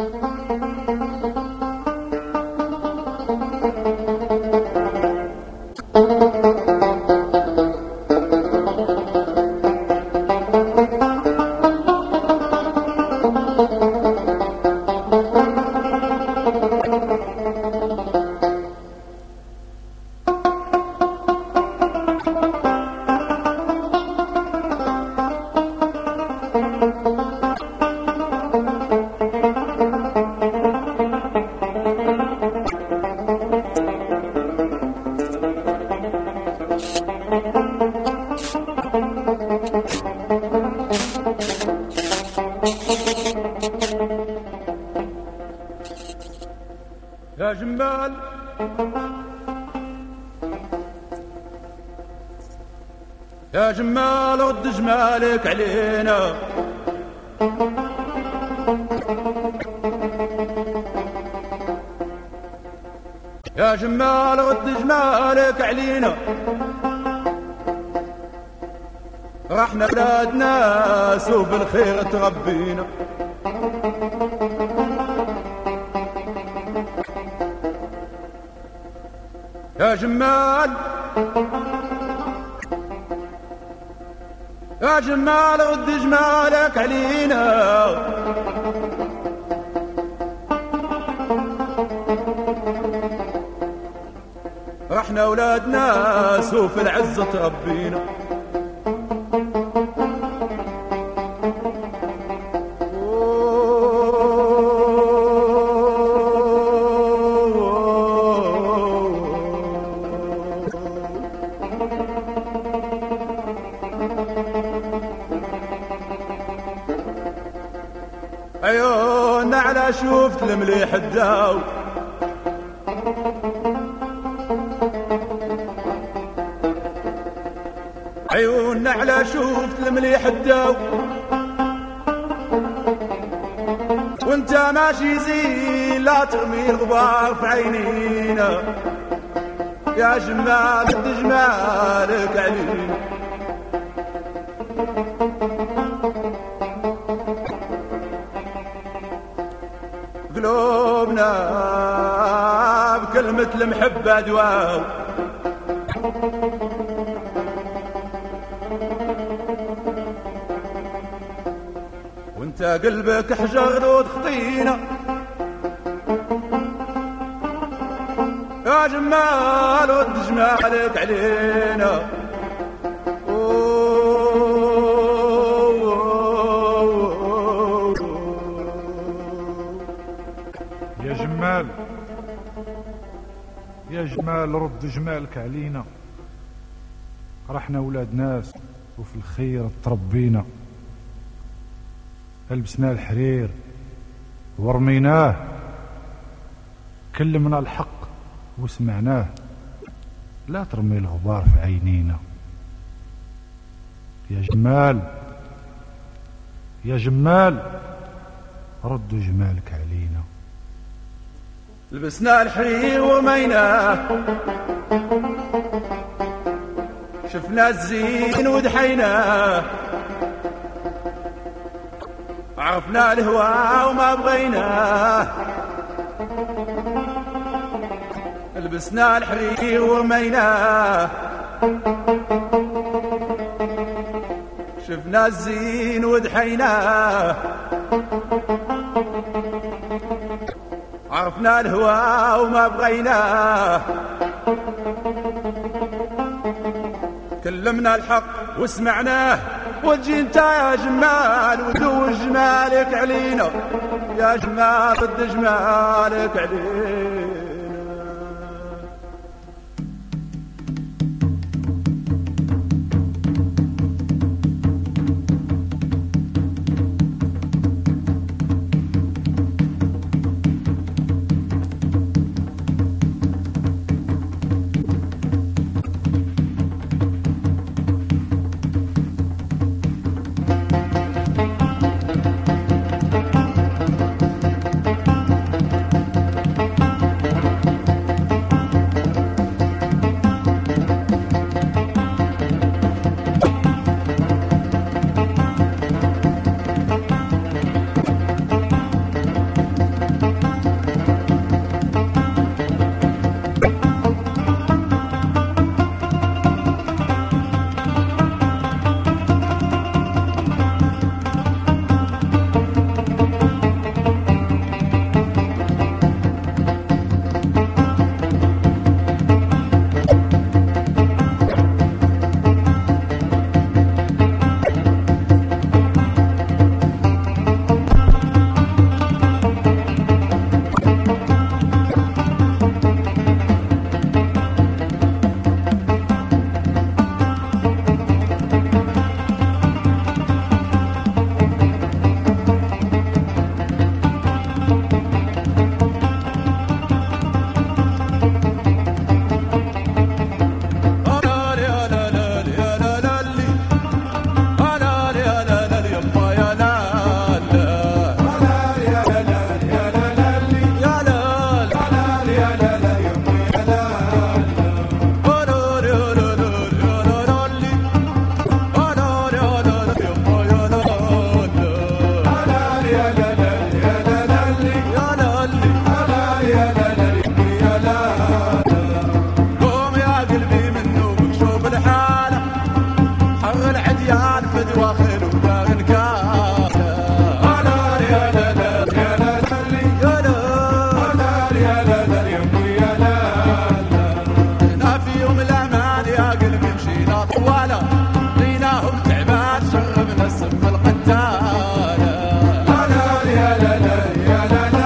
يا جمال يا جمال رد جمالك علينا، يا جمال رد جمالك علينا، رحنا بلاد ناس وبالخير تربينا. يا جمال يا جمال رد جمالك علينا، رحنا ولاد ناس وفي العزة تربينا. عيوننا على شوفت المليح الداو، عيوننا على شوفت المليح الداو، وانت ماشي زين لا ترمي الغبار في عينينا. يا جمال رد جمالك علينا، قلوبنا بكلمة المحبة دواو، وانت قلبك حجر وتخطينا. يا جمال رد جمالك علينا، يا جمال يا جمال رد جمالك علينا، رحنا ولاد ناس وفي الخير تربينا. لبسنا الحرير ورميناه، كلمنا الحق وسمعناه، لا ترمي الغبار في عينينا. يا جمال يا جمال رد جمالك علينا. لبسنا الحرير وميناه، شفنا الزين ودحيناه، عرفنا الهوى وما بغيناه. لبسنا الحرير وميناه، شفنا الزين ودحيناه، عرفنا الهوى وما بغيناه. كلمنا الحق وسمعناه، وتجي انت يا جمال ودوج جمالك علينا. يا جمال رد جمالك علينا. طواله لقيناهم تعبان شربنا السم القتاله. لا لا يا لا لا يا لا لا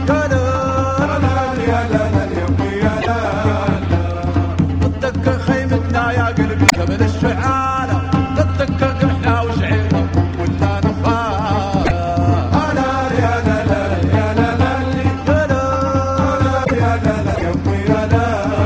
يا لا لا يا ابوي يا لا لا. تتذكر خيمتنا يا قلبي قبل الشعاله، تتذكر قمحنا وشعيرنا ولا نخاله. لا يا لا لا يا لا لا يا لا لا يا ابوي يا لا لا.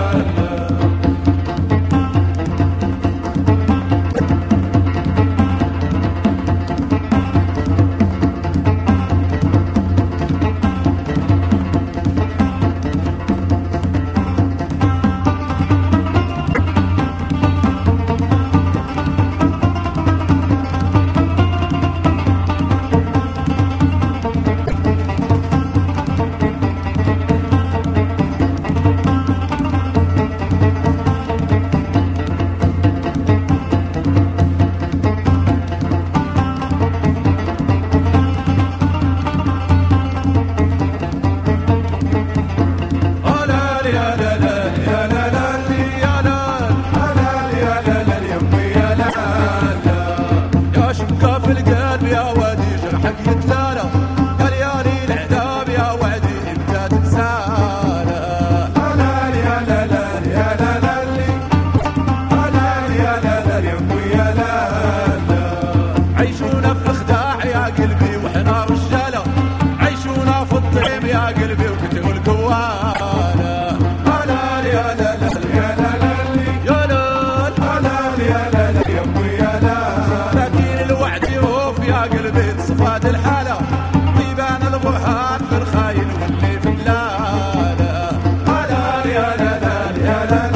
في القلب يا وادي جرحك يتلالى، يا ليالي العذاب يا وعدي انت تنسانا. يا لا لا يا لا لا يا لا لا يا ابوي يا لا لا. عيشونا في الخداع يا قلبي واحنا رجاله، عيشونا في الطعم يا قلبي وكتب القواله. يا لا لا يا لا لا يا لا يا لا لا يا ابوي يا لا. لكن الوعد يوف يا قلبي تصفاد الحاله، يبان البرهان في الخاين واللي في اللاله. يا لا لا يا لا لا